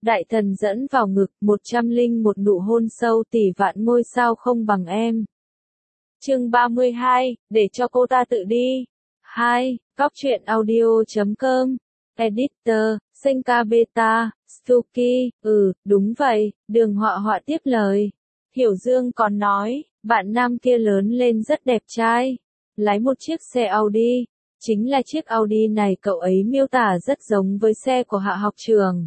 Đại thần dẫn vào ngực, 101 nụ hôn sâu tỷ vạn ngôi sao không bằng em. Chương 32, để cho cô ta tự đi. 2. Góc truyện audio.com. Editor, Senka Beta, Stuki, đúng vậy, Đường Họa Họa tiếp lời. Hiểu Dương còn nói, bạn nam kia lớn lên rất đẹp trai, lái một chiếc xe Audi, chính là chiếc Audi này cậu ấy miêu tả rất giống với xe của Hạ học trường.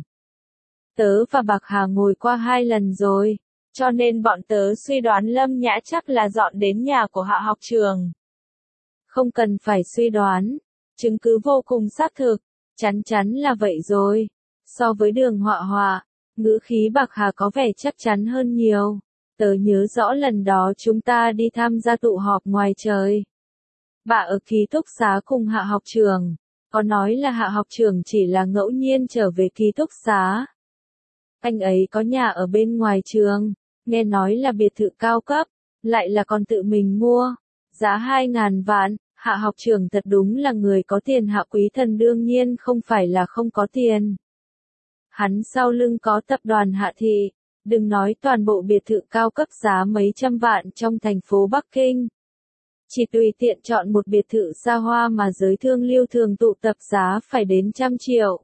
Tớ và Bạc Hà ngồi qua 2 lần rồi, cho nên bọn tớ suy đoán Lâm Nhã chắc là dọn đến nhà của Hạ học trường. Không cần phải suy đoán, chứng cứ vô cùng xác thực, chắn chắn là vậy rồi. So với Đường Họa Họa, ngữ khí Bạc Hà có vẻ chắc chắn hơn nhiều. Tớ nhớ rõ lần đó chúng ta đi tham gia tụ họp ngoài trời. Bà ở ký túc xá cùng Hạ học trường, có nói là Hạ học trường chỉ là ngẫu nhiên trở về ký túc xá. Anh ấy có nhà ở bên ngoài trường, nghe nói là biệt thự cao cấp, lại là còn tự mình mua, giá 2.000 vạn, Hạ học trường thật đúng là người có tiền. Hạ Quý Thần đương nhiên không phải là không có tiền. Hắn sau lưng có tập đoàn Hạ Thị, đừng nói toàn bộ biệt thự cao cấp giá mấy trăm vạn trong thành phố Bắc Kinh. Chỉ tùy tiện chọn một biệt thự xa hoa mà giới thương lưu thường tụ tập giá phải đến 100 triệu.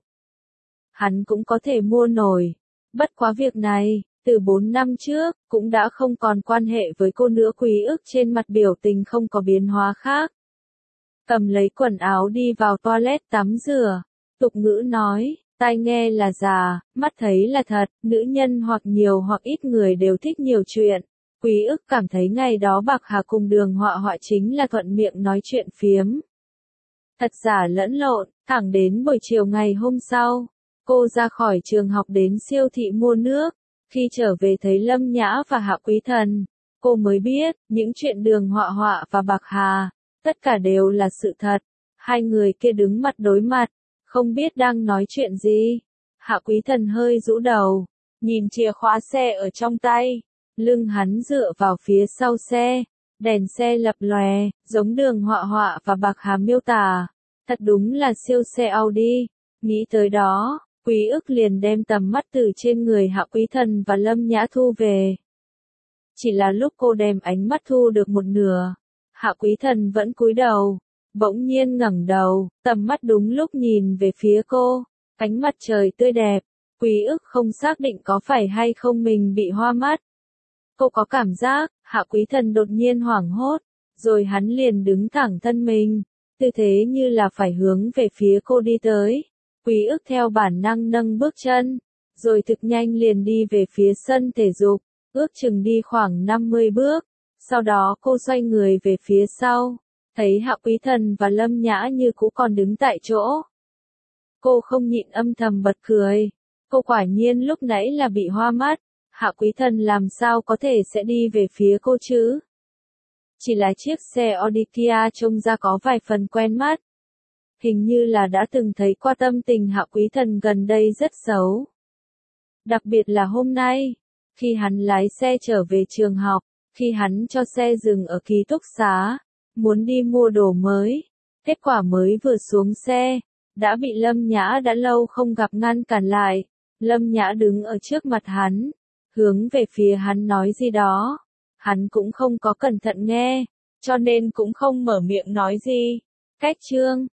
Hắn cũng có thể mua nổi. Bất quá việc này, từ 4 năm trước, cũng đã không còn quan hệ với cô nữa. Quý ức trên mặt biểu tình không có biến hóa khác. Cầm lấy quần áo đi vào toilet tắm rửa. Tục ngữ nói, tai nghe là già, mắt thấy là thật, nữ nhân hoặc nhiều hoặc ít người đều thích nhiều chuyện. Quý ức cảm thấy ngày đó Bạc Hà cùng Đường Họa Họa chính là thuận miệng nói chuyện phiếm. Thật giả lẫn lộn, thẳng đến buổi chiều ngày hôm sau, cô ra khỏi trường học đến siêu thị mua nước. Khi trở về thấy Lâm Nhã và Hạ Quý Thần, cô mới biết, những chuyện Đường Họa Họa và Bạc Hà, tất cả đều là sự thật. Hai người kia đứng mặt đối mặt, không biết đang nói chuyện gì. Hạ Quý Thần hơi rũ đầu, nhìn chìa khóa xe ở trong tay. Lưng hắn dựa vào phía sau xe, đèn xe lập lòe, giống Đường Họa Họa và Bạc Hà miêu tả. Thật đúng là siêu xe Audi. Nghĩ tới đó, Quý ức liền đem tầm mắt từ trên người Hạ Quý Thần và Lâm Nhã thu về. Chỉ là lúc cô đem ánh mắt thu được một nửa, Hạ Quý Thần vẫn cúi đầu, bỗng nhiên ngẩng đầu, tầm mắt đúng lúc nhìn về phía cô. Ánh mặt trời tươi đẹp, Quý ức không xác định có phải hay không mình bị hoa mắt. Cô có cảm giác, Hạ Quý Thần đột nhiên hoảng hốt, rồi hắn liền đứng thẳng thân mình, tư thế như là phải hướng về phía cô đi tới. Quý ức theo bản năng nâng bước chân, rồi thực nhanh liền đi về phía sân thể dục, ước chừng đi khoảng 50 bước. Sau đó cô xoay người về phía sau, thấy Hạ Quý Thần và Lâm Nhã như cũ còn đứng tại chỗ. Cô không nhịn âm thầm bật cười, cô quả nhiên lúc nãy là bị hoa mắt. Hạ Quý Thần làm sao có thể sẽ đi về phía cô chứ? Chỉ là chiếc xe Audi Kia trông ra có vài phần quen mắt. Hình như là đã từng thấy qua. Tâm tình Hạ Quý Thần gần đây rất xấu. Đặc biệt là hôm nay, khi hắn lái xe trở về trường học, khi hắn cho xe dừng ở ký túc xá, muốn đi mua đồ mới. Kết quả mới vừa xuống xe, đã bị Lâm Nhã đã lâu không gặp ngăn cản lại. Lâm Nhã đứng ở trước mặt hắn, hướng về phía hắn nói gì đó. Hắn cũng không có cẩn thận nghe, cho nên cũng không mở miệng nói gì. Cách chương